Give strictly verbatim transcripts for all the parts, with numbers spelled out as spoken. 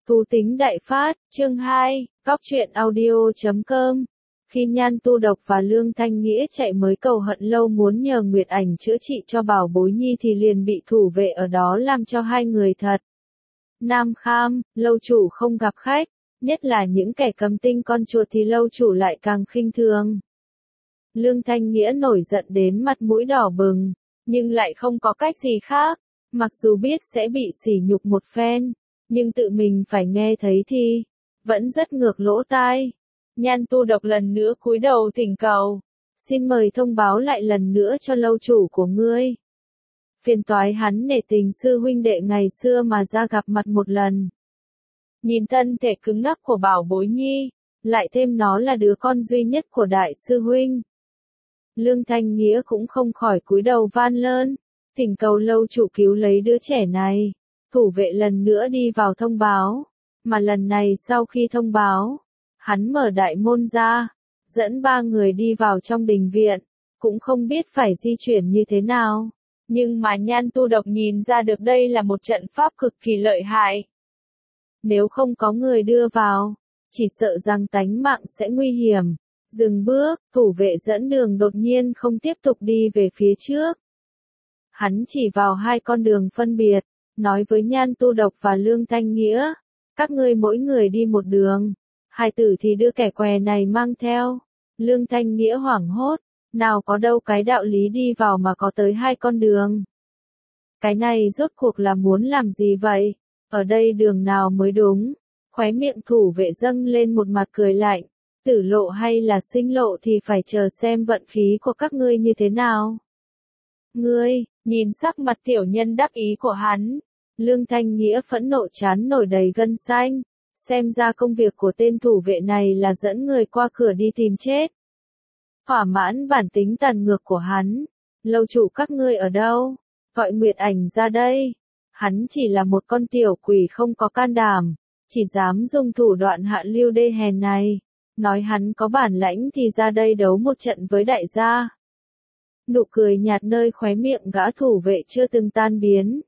Thú tính đại phát, chương hai, góc truyện audio chấm com. Khi Nhan Tu Độc và Lương Thanh Nghĩa chạy mới cầu Hận Lâu muốn nhờ Nguyệt Ảnh chữa trị cho Bảo Bối Nhi thì liền bị thủ vệ ở đó làm cho hai người thật. Nam kham, lâu chủ không gặp khách, nhất là những kẻ cầm tinh con chuột thì lâu chủ lại càng khinh thường. Lương Thanh Nghĩa nổi giận đến mặt mũi đỏ bừng, nhưng lại không có cách gì khác, mặc dù biết sẽ bị sỉ nhục một phen, nhưng tự mình phải nghe thấy thì vẫn rất ngược lỗ tai. Nhan Tu Độc lần nữa cúi đầu thỉnh cầu, xin mời thông báo lại lần nữa cho lâu chủ của ngươi. Phiền toái hắn nể tình sư huynh đệ ngày xưa mà ra gặp mặt một lần. Nhìn thân thể cứng ngắc của Bảo Bối Nhi, lại thêm nó là đứa con duy nhất của đại sư huynh. Lương Thanh Nghĩa cũng không khỏi cúi đầu van lơn, thỉnh cầu lâu chủ cứu lấy đứa trẻ này. Thủ vệ lần nữa đi vào thông báo, mà lần này sau khi thông báo, hắn mở đại môn ra, dẫn ba người đi vào trong đình viện, cũng không biết phải di chuyển như thế nào, nhưng mà Nhan Tu Độc nhìn ra được đây là một trận pháp cực kỳ lợi hại. Nếu không có người đưa vào, chỉ sợ rằng tánh mạng sẽ nguy hiểm. Dừng bước, thủ vệ dẫn đường đột nhiên không tiếp tục đi về phía trước. Hắn chỉ vào hai con đường phân biệt, nói với Nhan Tu Độc và Lương Thanh Nghĩa, các ngươi mỗi người đi một đường, hai tử thì đưa kẻ què này mang theo. Lương Thanh Nghĩa hoảng hốt, nào có đâu cái đạo lý đi vào mà có tới hai con đường. Cái này rốt cuộc là muốn làm gì vậy? Ở đây đường nào mới đúng? Khóe miệng thủ vệ dâng lên một mặt cười lạnh, tử lộ hay là sinh lộ thì phải chờ xem vận khí của các ngươi như thế nào. Ngươi, nhìn sắc mặt tiểu nhân đắc ý của hắn. Lương Thanh Nghĩa phẫn nộ chán nổi đầy gân xanh, xem ra công việc của tên thủ vệ này là dẫn người qua cửa đi tìm chết. Thỏa mãn bản tính tàn ngược của hắn, lâu chủ các ngươi ở đâu? Gọi Nguyệt Ảnh ra đây. Hắn chỉ là một con tiểu quỷ không có can đảm, chỉ dám dùng thủ đoạn hạ lưu đê hèn này. Nói hắn có bản lãnh thì ra đây đấu một trận với đại gia. Nụ cười nhạt nơi khóe miệng gã thủ vệ chưa từng tan biến.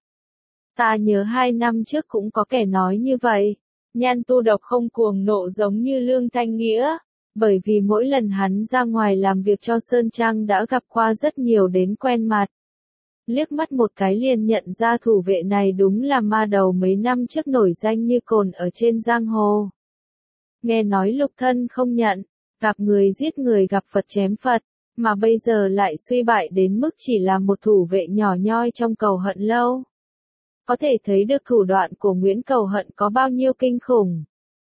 Ta nhớ hai năm trước cũng có kẻ nói như vậy. Nhan Tu Độc không cuồng nộ giống như Lương Thanh Nghĩa, bởi vì mỗi lần hắn ra ngoài làm việc cho Sơn Trang đã gặp qua rất nhiều đến quen mặt. Liếc mắt một cái liền nhận ra thủ vệ này đúng là ma đầu mấy năm trước nổi danh như cồn ở trên giang hồ. Nghe nói lục thân không nhận, gặp người giết người gặp Phật chém Phật, mà bây giờ lại suy bại đến mức chỉ là một thủ vệ nhỏ nhoi trong cầu Hận Lâu. Có thể thấy được thủ đoạn của Nguyễn Cầu Hận có bao nhiêu kinh khủng,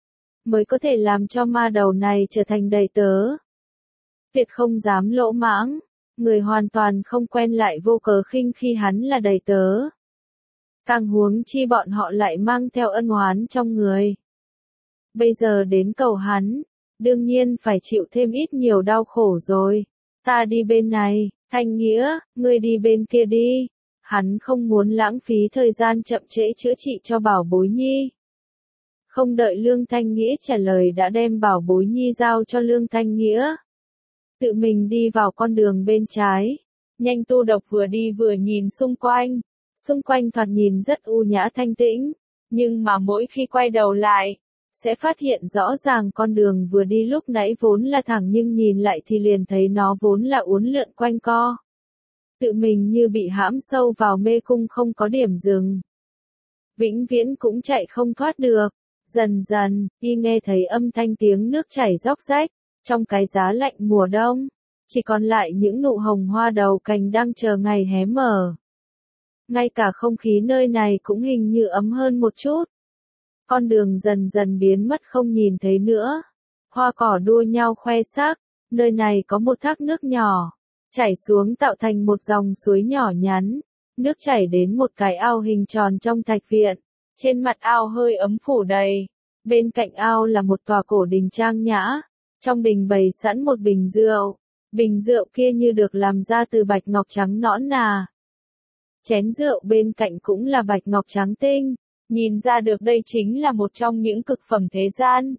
mới có thể làm cho ma đầu này trở thành đầy tớ. Tuyệt không dám lỗ mãng, người hoàn toàn không quen lại vô cớ khinh khi hắn là đầy tớ. Càng huống chi bọn họ lại mang theo ân oán trong người. Bây giờ đến cầu hắn, đương nhiên phải chịu thêm ít nhiều đau khổ rồi. Ta đi bên này, Thanh Nghĩa, ngươi đi bên kia đi. Hắn không muốn lãng phí thời gian chậm trễ chữa trị cho Bảo Bối Nhi. Không đợi Lương Thanh Nghĩa trả lời đã đem Bảo Bối Nhi giao cho Lương Thanh Nghĩa. Tự mình đi vào con đường bên trái. Nhanh Tu Độc vừa đi vừa nhìn xung quanh. Xung quanh thoạt nhìn rất u nhã thanh tĩnh. Nhưng mà mỗi khi quay đầu lại, sẽ phát hiện rõ ràng con đường vừa đi lúc nãy vốn là thẳng nhưng nhìn lại thì liền thấy nó vốn là uốn lượn quanh co. Tự mình như bị hãm sâu vào mê cung không có điểm dừng. Vĩnh viễn cũng chạy không thoát được. Dần dần, y nghe thấy âm thanh tiếng nước chảy róc rách, trong cái giá lạnh mùa đông, chỉ còn lại những nụ hồng hoa đầu cành đang chờ ngày hé mở. Ngay cả không khí nơi này cũng hình như ấm hơn một chút. Con đường dần dần biến mất không nhìn thấy nữa. Hoa cỏ đua nhau khoe sắc, nơi này có một thác nước nhỏ, chảy xuống tạo thành một dòng suối nhỏ nhắn. Nước chảy đến một cái ao hình tròn trong thạch viện. Trên mặt ao hơi ấm phủ đầy. Bên cạnh ao là một tòa cổ đình trang nhã. Trong đình bày sẵn một bình rượu. Bình rượu kia như được làm ra từ bạch ngọc trắng nõn nà. Chén rượu bên cạnh cũng là bạch ngọc trắng tinh. Nhìn ra được đây chính là một trong những cực phẩm thế gian.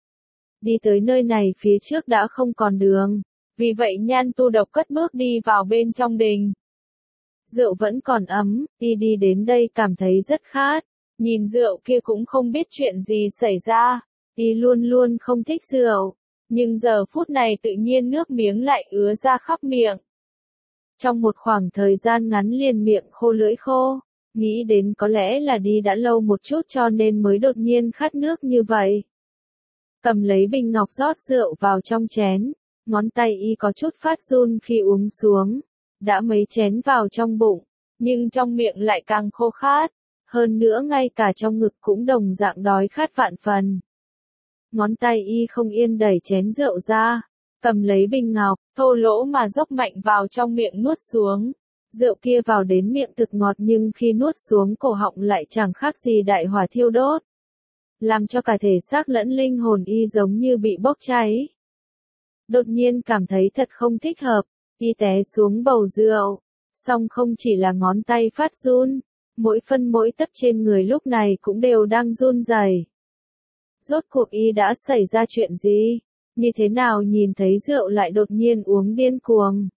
Đi tới nơi này phía trước đã không còn đường. Vì vậy Nhan Tu Độc cất bước đi vào bên trong đình. Rượu vẫn còn ấm, y đi đến đây cảm thấy rất khát. Nhìn rượu kia cũng không biết chuyện gì xảy ra, y luôn luôn không thích rượu, nhưng giờ phút này tự nhiên nước miếng lại ứa ra khắp miệng. Trong một khoảng thời gian ngắn liền miệng khô lưỡi khô, nghĩ đến có lẽ là đi đã lâu một chút cho nên mới đột nhiên khát nước như vậy. Cầm lấy bình ngọc rót rượu vào trong chén, ngón tay y có chút phát run khi uống xuống, đã mấy chén vào trong bụng, nhưng trong miệng lại càng khô khát, hơn nữa ngay cả trong ngực cũng đồng dạng đói khát vạn phần. Ngón tay y không yên đẩy chén rượu ra, cầm lấy bình ngọc, thô lỗ mà dốc mạnh vào trong miệng nuốt xuống. Rượu kia vào đến miệng thực ngọt nhưng khi nuốt xuống cổ họng lại chẳng khác gì đại hỏa thiêu đốt, làm cho cả thể xác lẫn linh hồn y giống như bị bốc cháy. Đột nhiên cảm thấy thật không thích hợp, y té xuống bầu rượu, song không chỉ là ngón tay phát run, mỗi phân mỗi tấc trên người lúc này cũng đều đang run rẩy. Rốt cuộc y đã xảy ra chuyện gì? Như thế nào nhìn thấy rượu lại đột nhiên uống điên cuồng?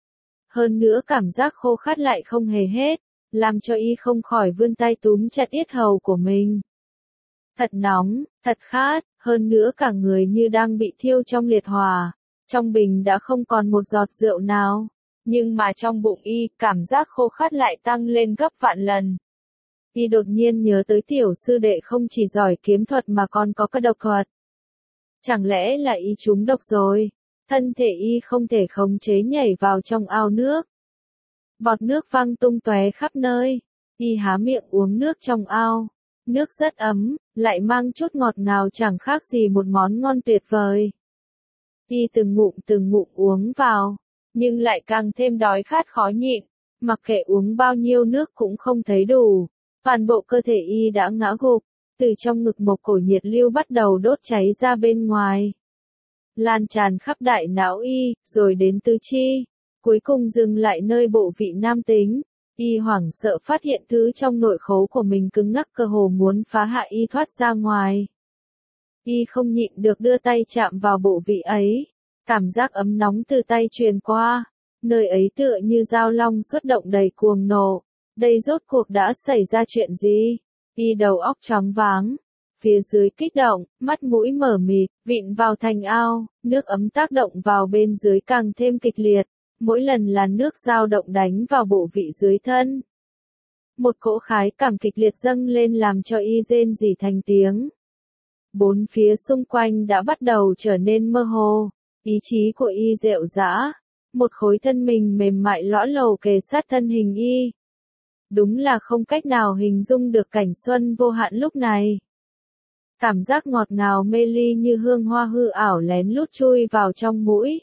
Hơn nữa cảm giác khô khát lại không hề hết, làm cho y không khỏi vươn tay túm chặt yết hầu của mình. Thật nóng, thật khát, hơn nữa cả người như đang bị thiêu trong liệt hỏa, trong bình đã không còn một giọt rượu nào, nhưng mà trong bụng y, cảm giác khô khát lại tăng lên gấp vạn lần. Y đột nhiên nhớ tới tiểu sư đệ không chỉ giỏi kiếm thuật mà còn có cả độc thuật. Chẳng lẽ là y trúng độc rồi? Thân thể y không thể khống chế nhảy vào trong ao nước. Bọt nước văng tung tóe khắp nơi, y há miệng uống nước trong ao. Nước rất ấm, lại mang chút ngọt ngào chẳng khác gì một món ngon tuyệt vời. Y từng ngụm từng ngụm uống vào, nhưng lại càng thêm đói khát khó nhịn, mặc kệ uống bao nhiêu nước cũng không thấy đủ. Toàn bộ cơ thể y đã ngã gục, từ trong ngực một cổ nhiệt lưu bắt đầu đốt cháy ra bên ngoài. Lan tràn khắp đại não y, rồi đến tứ chi, cuối cùng dừng lại nơi bộ vị nam tính. Y hoảng sợ phát hiện thứ trong nội khố của mình cứng ngắc cơ hồ muốn phá hạ y thoát ra ngoài. Y không nhịn được đưa tay chạm vào bộ vị ấy, cảm giác ấm nóng từ tay truyền qua, nơi ấy tựa như dao long xuất động đầy cuồng nộ. Đây rốt cuộc đã xảy ra chuyện gì? Y đầu óc choáng váng, phía dưới kích động, mắt mũi mở mịt, vịn vào thành ao, nước ấm tác động vào bên dưới càng thêm kịch liệt, mỗi lần là nước dao động đánh vào bộ vị dưới thân. Một cỗ khái cảm kịch liệt dâng lên làm cho y rên rỉ thành tiếng. Bốn phía xung quanh đã bắt đầu trở nên mơ hồ, ý chí của y rệu rã, một khối thân mình mềm mại lõa lồ kề sát thân hình y. Đúng là không cách nào hình dung được cảnh xuân vô hạn lúc này. Cảm giác ngọt ngào mê ly như hương hoa hư ảo lén lút chui vào trong mũi.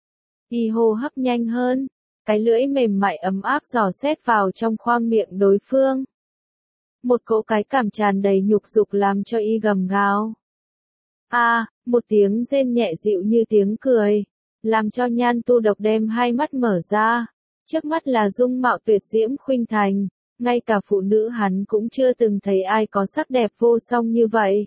Y hô hấp nhanh hơn, cái lưỡi mềm mại ấm áp dò xét vào trong khoang miệng đối phương. Một cỗ cái cảm tràn đầy nhục dục làm cho y gầm gào. A, à, một tiếng rên nhẹ dịu như tiếng cười, làm cho Nhan Tu Độc đem hai mắt mở ra. Trước mắt là dung mạo tuyệt diễm khuynh thành, ngay cả phụ nữ hắn cũng chưa từng thấy ai có sắc đẹp vô song như vậy.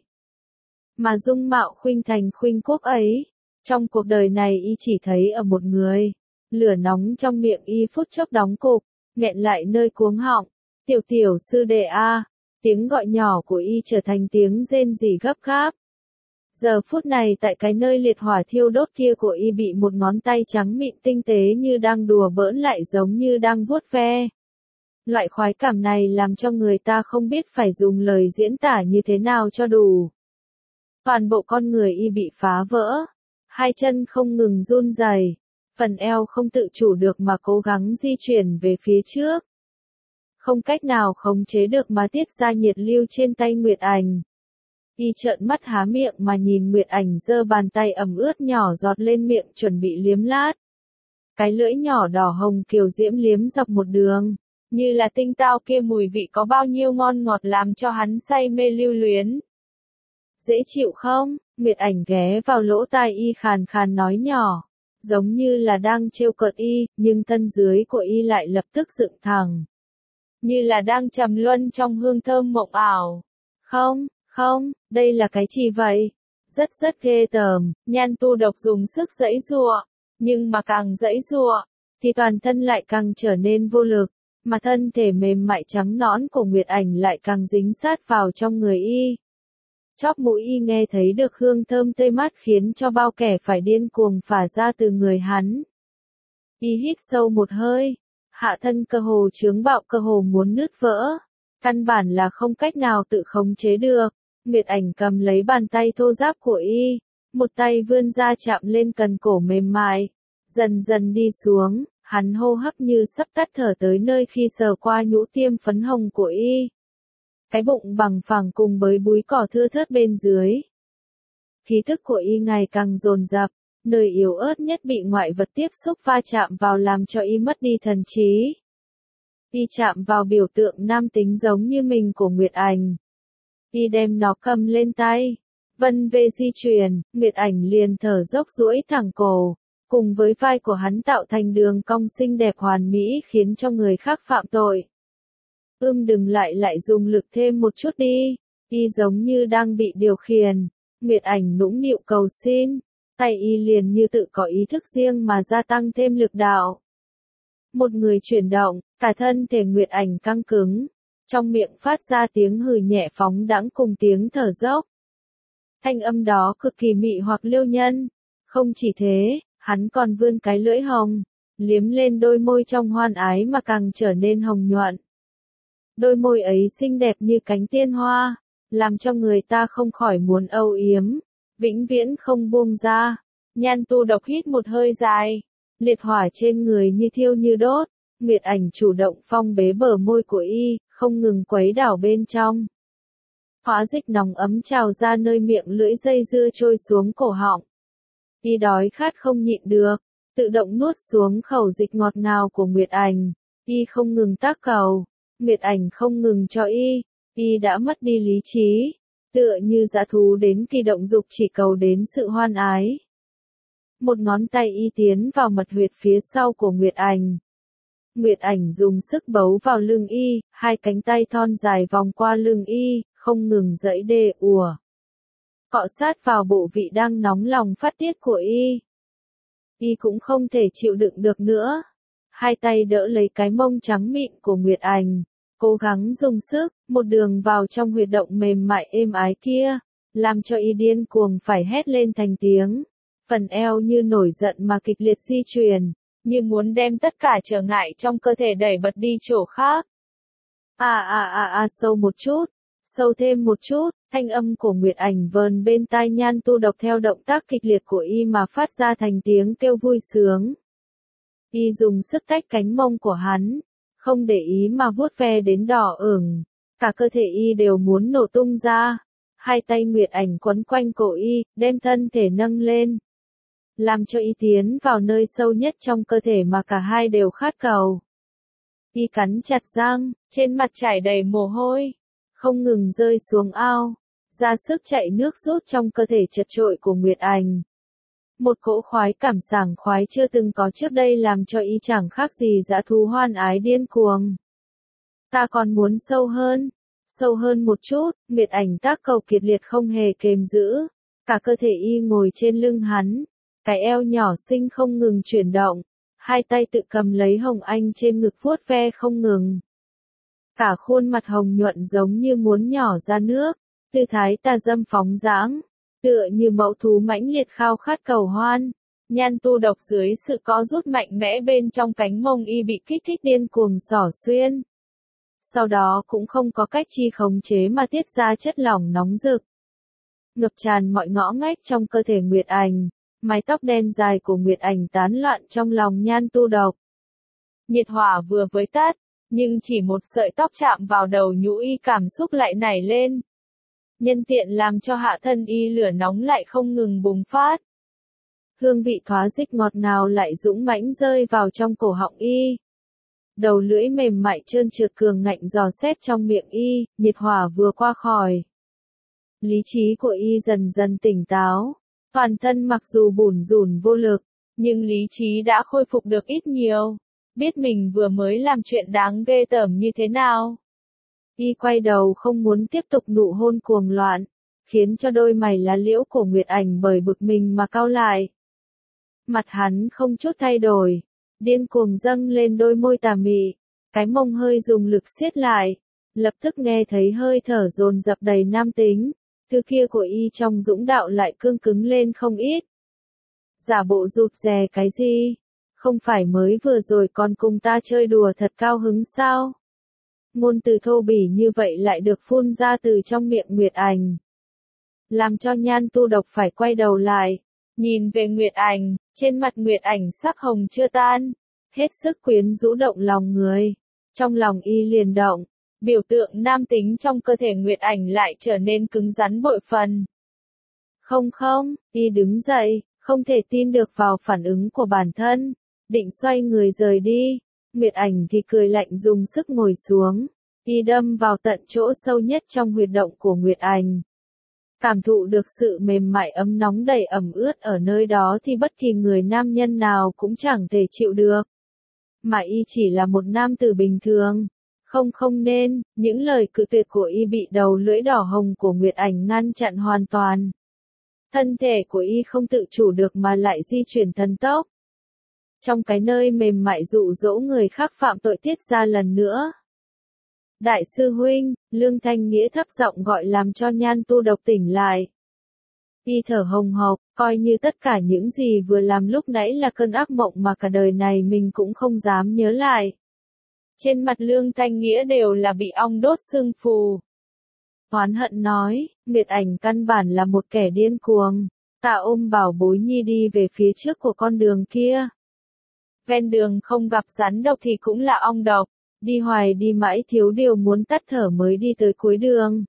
Mà dung mạo khuynh thành khuynh quốc ấy, trong cuộc đời này y chỉ thấy ở một người. Lửa nóng trong miệng y phút chốc đóng cục, nghẹn lại nơi cuống họng. Tiểu tiểu sư đệ a, tiếng gọi nhỏ của y trở thành tiếng rên rỉ gấp gáp. Giờ phút này tại cái nơi liệt hỏa thiêu đốt kia của y bị một ngón tay trắng mịn tinh tế như đang đùa bỡn lại giống như đang vuốt ve. Loại khoái cảm này làm cho người ta không biết phải dùng lời diễn tả như thế nào cho đủ. Toàn bộ con người y bị phá vỡ, hai chân không ngừng run rẩy, phần eo không tự chủ được mà cố gắng di chuyển về phía trước. Không cách nào khống chế được mà tiết ra nhiệt lưu trên tay Nguyệt Ảnh. Y trợn mắt há miệng mà nhìn Nguyệt Ảnh giơ bàn tay ẩm ướt nhỏ giọt lên miệng chuẩn bị liếm lát. Cái lưỡi nhỏ đỏ hồng kiều diễm liếm dọc một đường, như là tinh tao kia mùi vị có bao nhiêu ngon ngọt làm cho hắn say mê lưu luyến. Dễ chịu không? Nguyệt Ảnh ghé vào lỗ tai y khàn khàn nói nhỏ, giống như là đang trêu cợt y, nhưng thân dưới của y lại lập tức dựng thẳng. Như là đang trầm luân trong hương thơm mộng ảo. Không, không, đây là cái gì vậy? Rất rất ghê tởm, Nhan Tu Độc dùng sức giãy giụa, nhưng mà càng giãy giụa, thì toàn thân lại càng trở nên vô lực. mà thân thể mềm mại trắng nõn của Nguyệt Ảnh lại càng dính sát vào trong người y. Chóp mũi y nghe thấy được hương thơm tươi mát khiến cho bao kẻ phải điên cuồng phả ra từ người hắn. Y hít sâu một hơi, hạ thân cơ hồ chướng bạo, cơ hồ muốn nứt vỡ. Căn bản là không cách nào tự khống chế được. Nguyệt Ảnh cầm lấy bàn tay thô ráp của y, một tay vươn ra chạm lên cần cổ mềm mại, dần dần đi xuống, hắn hô hấp như sắp tắt thở tới nơi khi sờ qua nhũ tiêm phấn hồng của y. Cái bụng bằng phẳng cùng với búi cỏ thưa thớt bên dưới. Khí thức của y ngày càng dồn dập, nơi yếu ớt nhất bị ngoại vật tiếp xúc va chạm vào làm cho y mất đi thần trí. Y chạm vào biểu tượng nam tính giống như mình của Nguyệt Ảnh. Y đem nó cầm lên tay. Vân về di chuyển, Nguyệt Ảnh liền thở dốc duỗi thẳng cổ, cùng với vai của hắn tạo thành đường cong xinh đẹp hoàn mỹ khiến cho người khác phạm tội. Ưm đừng lại lại dùng lực thêm một chút đi, y giống như đang bị điều khiển. Nguyệt Ảnh nũng nịu cầu xin, tay y liền như tự có ý thức riêng mà gia tăng thêm lực đạo. Một người chuyển động, cả thân thể Nguyệt Ảnh căng cứng, trong miệng phát ra tiếng hừ nhẹ phóng đãng cùng tiếng thở dốc. Thanh âm đó cực kỳ mị hoặc liêu nhân. Không chỉ thế, hắn còn vươn cái lưỡi hồng, liếm lên đôi môi trong hoan ái mà càng trở nên hồng nhuận. Đôi môi ấy xinh đẹp như cánh tiên hoa, làm cho người ta không khỏi muốn âu yếm, vĩnh viễn không buông ra. Nhan Tu Độc hít một hơi dài, liệt hỏa trên người như thiêu như đốt. Nguyệt Ảnh chủ động phong bế bờ môi của y, không ngừng quấy đảo bên trong. Hóa dịch nóng ấm trào ra nơi miệng lưỡi dây dưa trôi xuống cổ họng. Y đói khát không nhịn được, tự động nuốt xuống khẩu dịch ngọt ngào của Nguyệt Ảnh. Y không ngừng tác cầu, Nguyệt Ảnh không ngừng cho y, y đã mất đi lý trí, tựa như dã thú đến kỳ động dục chỉ cầu đến sự hoan ái. Một ngón tay y tiến vào mật huyệt phía sau của Nguyệt Ảnh. Nguyệt Ảnh dùng sức bấu vào lưng y, hai cánh tay thon dài vòng qua lưng y, không ngừng giãy đê ùa. Cọ sát vào bộ vị đang nóng lòng phát tiết của y. Y cũng không thể chịu đựng được nữa. Hai tay đỡ lấy cái mông trắng mịn của Nguyệt Ảnh, cố gắng dùng sức, một đường vào trong huyệt động mềm mại êm ái kia, làm cho y điên cuồng phải hét lên thành tiếng. Phần eo như nổi giận mà kịch liệt di chuyển, như muốn đem tất cả trở ngại trong cơ thể đẩy bật đi chỗ khác. À à à à sâu một chút, sâu thêm một chút, thanh âm của Nguyệt Ảnh vờn bên tai Nhan Tu Độc theo động tác kịch liệt của y mà phát ra thành tiếng kêu vui sướng. Y dùng sức tách cánh mông của hắn, không để ý mà vuốt ve đến đỏ ửng, cả cơ thể y đều muốn nổ tung ra. Hai tay Nguyệt Ảnh quấn quanh cổ y, đem thân thể nâng lên, làm cho y tiến vào nơi sâu nhất trong cơ thể mà cả hai đều khát cầu. Y cắn chặt răng, trên mặt chảy đầy mồ hôi, không ngừng rơi xuống ao, ra sức chạy nước rút trong cơ thể chật trội của Nguyệt Ảnh. Một cỗ khoái cảm sảng khoái chưa từng có trước đây làm cho y chẳng khác gì dã thú hoan ái điên cuồng. Ta còn muốn sâu hơn, sâu hơn một chút, Nguyệt Ảnh tác cầu kiệt liệt không hề kềm giữ, cả cơ thể y ngồi trên lưng hắn, cái eo nhỏ xinh không ngừng chuyển động, hai tay tự cầm lấy Hồng Anh trên ngực vuốt ve không ngừng. Cả khuôn mặt hồng nhuận giống như muốn nhỏ ra nước, tư thái tà dâm phóng dãng, tựa như mẫu thú mãnh liệt khao khát cầu hoan. Nhan Tu Độc dưới sự co rút mạnh mẽ bên trong cánh mông y bị kích thích điên cuồng xỏ xuyên. Sau đó cũng không có cách chi khống chế mà tiết ra chất lỏng nóng rực, ngập tràn mọi ngõ ngách trong cơ thể Nguyệt Ảnh. Mái tóc đen dài của Nguyệt Ảnh tán loạn trong lòng Nhan Tu Độc. Nhiệt hỏa vừa với tắt, nhưng chỉ một sợi tóc chạm vào đầu nhũ y cảm xúc lại nảy lên. Nhân tiện làm cho hạ thân y lửa nóng lại không ngừng bùng phát. Hương vị thoá dích ngọt ngào lại dũng mãnh rơi vào trong cổ họng y. Đầu lưỡi mềm mại trơn trượt cường ngạnh dò xét trong miệng y, nhiệt hỏa vừa qua khỏi. Lý trí của y dần dần tỉnh táo. Toàn thân mặc dù bủn rủn vô lực, nhưng lý trí đã khôi phục được ít nhiều, biết mình vừa mới làm chuyện đáng ghê tởm như thế nào. Y quay đầu không muốn tiếp tục nụ hôn cuồng loạn, khiến cho đôi mày lá liễu của Nguyệt Ảnh bởi bực mình mà cau lại. Mặt hắn không chút thay đổi, điên cuồng dâng lên đôi môi tà mị, cái mông hơi dùng lực siết lại, lập tức nghe thấy hơi thở dồn dập đầy nam tính, thứ kia của y trong dũng đạo lại cương cứng lên không ít. Giả bộ rụt rè cái gì? Không phải mới vừa rồi còn cùng ta chơi đùa thật cao hứng sao? Ngôn từ thô bỉ như vậy lại được phun ra từ trong miệng Nguyệt Ảnh, làm cho Nhan Tu Độc phải quay đầu lại, nhìn về Nguyệt Ảnh, trên mặt Nguyệt Ảnh sắc hồng chưa tan, hết sức quyến rũ động lòng người. Trong lòng y liền động, biểu tượng nam tính trong cơ thể Nguyệt Ảnh lại trở nên cứng rắn bội phần. Không không, y đứng dậy, không thể tin được vào phản ứng của bản thân, định xoay người rời đi. Nguyệt Ảnh thì cười lạnh dùng sức ngồi xuống, y đâm vào tận chỗ sâu nhất trong huyệt động của Nguyệt Ảnh. Cảm thụ được sự mềm mại ấm nóng đầy ẩm ướt ở nơi đó thì bất kỳ người nam nhân nào cũng chẳng thể chịu được. Mà y chỉ là một nam tử bình thường. Không không nên, những lời cự tuyệt của y bị đầu lưỡi đỏ hồng của Nguyệt Ảnh ngăn chặn hoàn toàn. Thân thể của y không tự chủ được mà lại di chuyển thần tốc. Trong cái nơi mềm mại dụ dỗ người khác phạm tội tiết ra lần nữa. Đại sư huynh, Lương Thanh Nghĩa thấp giọng gọi làm cho Nhan Tu Độc tỉnh lại. Y thở hồng hộc, coi như tất cả những gì vừa làm lúc nãy là cơn ác mộng mà cả đời này mình cũng không dám nhớ lại. Trên mặt Lương Thanh Nghĩa đều là bị ong đốt sưng phù. Oán hận nói, Nguyệt Ảnh căn bản là một kẻ điên cuồng, ta ôm Bảo Bối Nhi đi về phía trước của con đường kia. Ven đường không gặp rắn độc thì cũng là ong độc, đi hoài đi mãi thiếu điều muốn tắt thở mới đi tới cuối đường.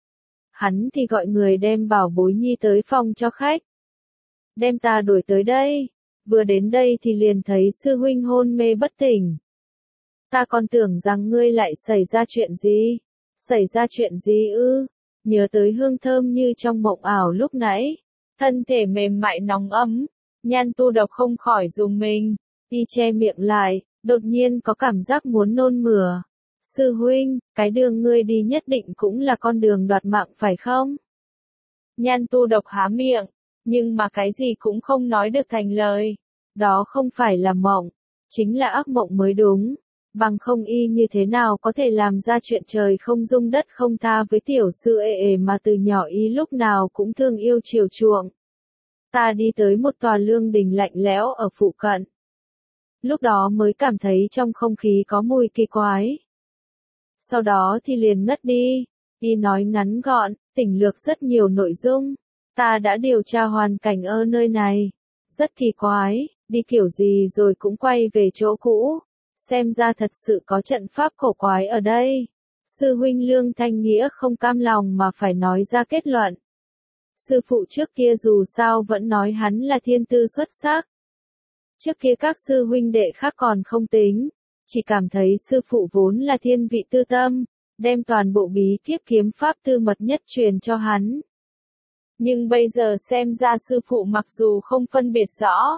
Hắn thì gọi người đem Bảo Bối Nhi tới phòng cho khách. Đem ta đuổi tới đây, vừa đến đây thì liền thấy sư huynh hôn mê bất tỉnh. Ta còn tưởng rằng ngươi lại xảy ra chuyện gì? Xảy ra chuyện gì ư? Nhớ tới hương thơm như trong mộng ảo lúc nãy. Thân thể mềm mại nóng ấm. Nhan Tu Độc không khỏi rùng mình. Y che miệng lại, đột nhiên có cảm giác muốn nôn mửa. Sư huynh, cái đường ngươi đi nhất định cũng là con đường đoạt mạng phải không? Nhan Tu Độc há miệng, nhưng mà cái gì cũng không nói được thành lời. Đó không phải là mộng, chính là ác mộng mới đúng. Bằng không y như thế nào có thể làm ra chuyện trời không dung đất không tha với tiểu sư ê ê mà từ nhỏ y lúc nào cũng thương yêu chiều chuộng. Ta đi tới một tòa lương đình lạnh lẽo ở phụ cận. Lúc đó mới cảm thấy trong không khí có mùi kỳ quái. Sau đó thì liền ngất đi. Y nói ngắn gọn, tỉnh lược rất nhiều nội dung. Ta đã điều tra hoàn cảnh ở nơi này. Rất kỳ quái, đi kiểu gì rồi cũng quay về chỗ cũ. Xem ra thật sự có trận pháp cổ quái ở đây. Sư huynh Lương Thanh Nghĩa không cam lòng mà phải nói ra kết luận. Sư phụ trước kia dù sao vẫn nói hắn là thiên tư xuất sắc. Trước kia các sư huynh đệ khác còn không tính, chỉ cảm thấy sư phụ vốn là thiên vị tư tâm, đem toàn bộ bí kíp kiếm pháp tư mật nhất truyền cho hắn. Nhưng bây giờ xem ra sư phụ mặc dù không phân biệt rõ,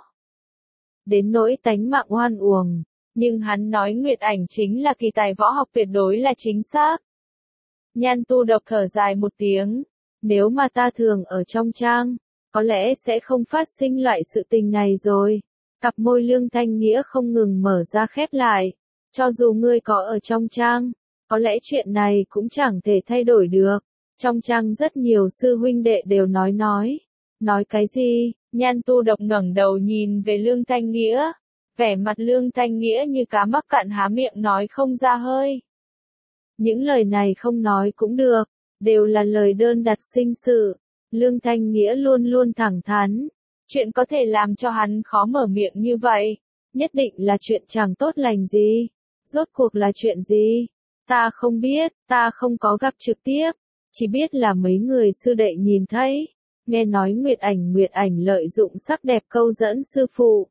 đến nỗi tánh mạng oan uổng, nhưng hắn nói Nguyệt Ảnh chính là kỳ tài võ học tuyệt đối là chính xác. Nhan Tu Độc thở dài một tiếng, nếu mà ta thường ở trong trang, có lẽ sẽ không phát sinh loại sự tình này rồi. Cặp môi Lương Thanh Nghĩa không ngừng mở ra khép lại, cho dù ngươi có ở trong trang, có lẽ chuyện này cũng chẳng thể thay đổi được. Trong trang rất nhiều sư huynh đệ đều nói nói. Nói cái gì? Nhan Tu Độc ngẩng đầu nhìn về Lương Thanh Nghĩa. Vẻ mặt Lương Thanh Nghĩa như cá mắc cạn há miệng nói không ra hơi. Những lời này không nói cũng được, đều là lời đơn đặt sinh sự. Lương Thanh Nghĩa luôn luôn thẳng thắn. Chuyện có thể làm cho hắn khó mở miệng như vậy, nhất định là chuyện chẳng tốt lành gì. Rốt cuộc là chuyện gì? Ta không biết, ta không có gặp trực tiếp, chỉ biết là mấy người sư đệ nhìn thấy. Nghe nói Nguyệt Ảnh Nguyệt Ảnh lợi dụng sắc đẹp câu dẫn sư phụ.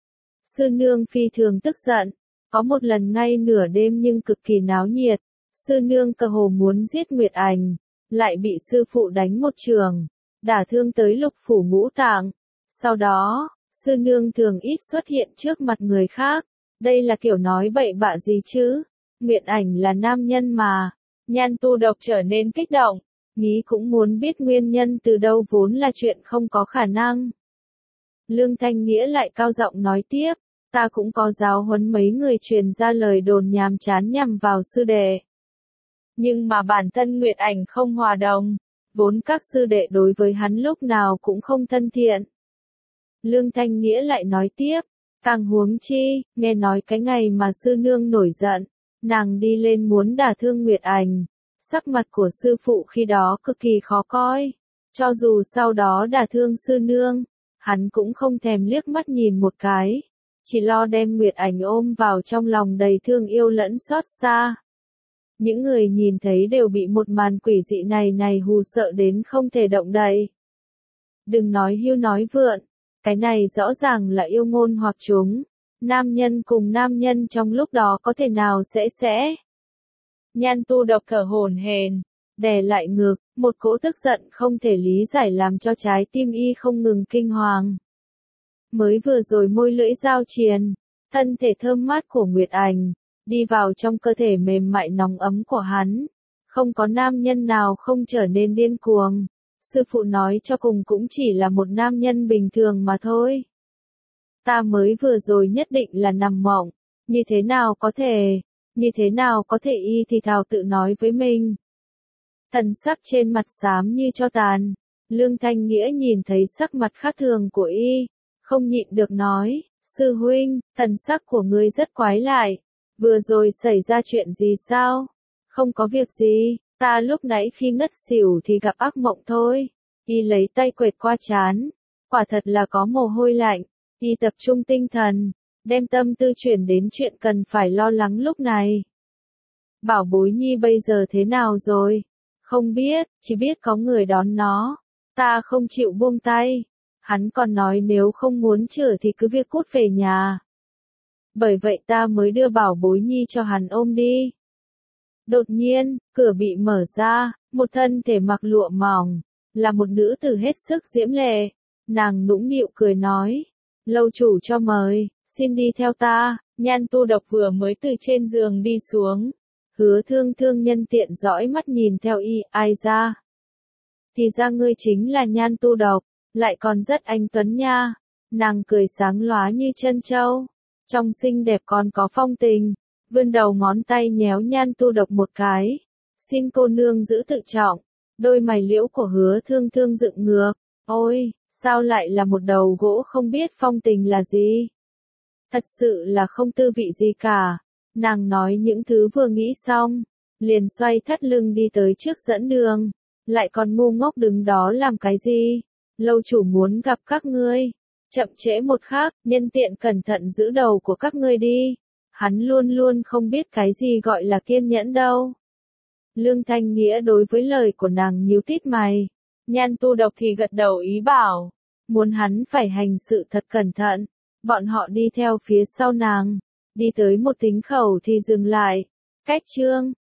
Sư nương phi thường tức giận, có một lần ngay nửa đêm nhưng cực kỳ náo nhiệt, sư nương cơ hồ muốn giết Nguyệt Ảnh, lại bị sư phụ đánh một trường, đả thương tới lục phủ ngũ tạng. Sau đó, sư nương thường ít xuất hiện trước mặt người khác, đây là kiểu nói bậy bạ gì chứ? Nguyệt Ảnh là nam nhân mà. Nhan Tu Độc trở nên kích động, nghĩ cũng muốn biết nguyên nhân từ đâu vốn là chuyện không có khả năng. Lương Thanh Nghĩa lại cao giọng nói tiếp, ta cũng có giáo huấn mấy người truyền ra lời đồn nhàm chán nhằm vào sư đệ. Nhưng mà bản thân Nguyệt Ảnh không hòa đồng, vốn các sư đệ đối với hắn lúc nào cũng không thân thiện. Lương Thanh Nghĩa lại nói tiếp, càng huống chi, nghe nói cái ngày mà sư nương nổi giận, nàng đi lên muốn đả thương Nguyệt Ảnh, sắc mặt của sư phụ khi đó cực kỳ khó coi, cho dù sau đó đả thương sư nương, hắn cũng không thèm liếc mắt nhìn một cái, chỉ lo đem Nguyệt Ảnh ôm vào trong lòng đầy thương yêu lẫn xót xa. Những người nhìn thấy đều bị một màn quỷ dị này này hù sợ đến không thể động đậy. Đừng nói hưu nói vượn, cái này rõ ràng là yêu ngôn hoặc chúng, nam nhân cùng nam nhân trong lúc đó có thể nào sẽ sẽ. Nhan Tu Độc thở hổn hển, đè lại ngực, một cỗ tức giận không thể lý giải làm cho trái tim y không ngừng kinh hoàng. Mới vừa rồi môi lưỡi giao triền, thân thể thơm mát của Nguyệt Ảnh, đi vào trong cơ thể mềm mại nóng ấm của hắn, không có nam nhân nào không trở nên điên cuồng. Sư phụ nói cho cùng cũng chỉ là một nam nhân bình thường mà thôi. Ta mới vừa rồi nhất định là nằm mộng, như thế nào có thể, như thế nào có thể y thì thào tự nói với mình. Thần sắc trên mặt xám như cho tàn, Lương Thanh Nghĩa nhìn thấy sắc mặt khác thường của y, không nhịn được nói, sư huynh, thần sắc của ngươi rất quái lại, vừa rồi xảy ra chuyện gì sao? Không có việc gì. Ta lúc nãy khi ngất xỉu thì gặp ác mộng thôi. Y lấy tay quệt qua trán. Quả thật là có mồ hôi lạnh. Y tập trung tinh thần, đem tâm tư chuyển đến chuyện cần phải lo lắng lúc này. Bảo bối nhi bây giờ thế nào rồi? Không biết, chỉ biết có người đón nó. Ta không chịu buông tay. Hắn còn nói nếu không muốn chữa thì cứ việc cút về nhà. Bởi vậy ta mới đưa bảo bối nhi cho hắn ôm đi. Đột nhiên, cửa bị mở ra, một thân thể mặc lụa mỏng, là một nữ tử hết sức diễm lệ. Nàng nũng nịu cười nói, lâu chủ cho mời, xin đi theo ta. Nhan Tu Độc vừa mới từ trên giường đi xuống. Hứa Thương Thương nhân tiện dõi mắt nhìn theo y, ai ra? Thì ra ngươi chính là Nhan Tu Độc, lại còn rất anh tuấn nha. Nàng cười sáng lóa như chân châu, trong xinh đẹp còn có phong tình. Vươn đầu ngón tay nhéo Nhan Tu Độc một cái. Xin cô nương giữ tự trọng. Đôi mày liễu của Hứa Thương Thương dựng ngược. Ôi, sao lại là một đầu gỗ không biết phong tình là gì? Thật sự là không tư vị gì cả. Nàng nói những thứ vừa nghĩ xong, liền xoay thắt lưng đi tới trước dẫn đường. Lại còn ngu ngốc đứng đó làm cái gì? Lâu chủ muốn gặp các ngươi. Chậm trễ một khắc, nhân tiện cẩn thận giữ đầu của các ngươi đi. Hắn luôn luôn không biết cái gì gọi là kiên nhẫn đâu. Lương Thanh Nghĩa đối với lời của nàng nhíu tít mày. Nhan Tu Độc thì gật đầu ý bảo. Muốn hắn phải hành sự thật cẩn thận. Bọn họ đi theo phía sau nàng. Đi tới một tính khẩu thì dừng lại. Cách chương.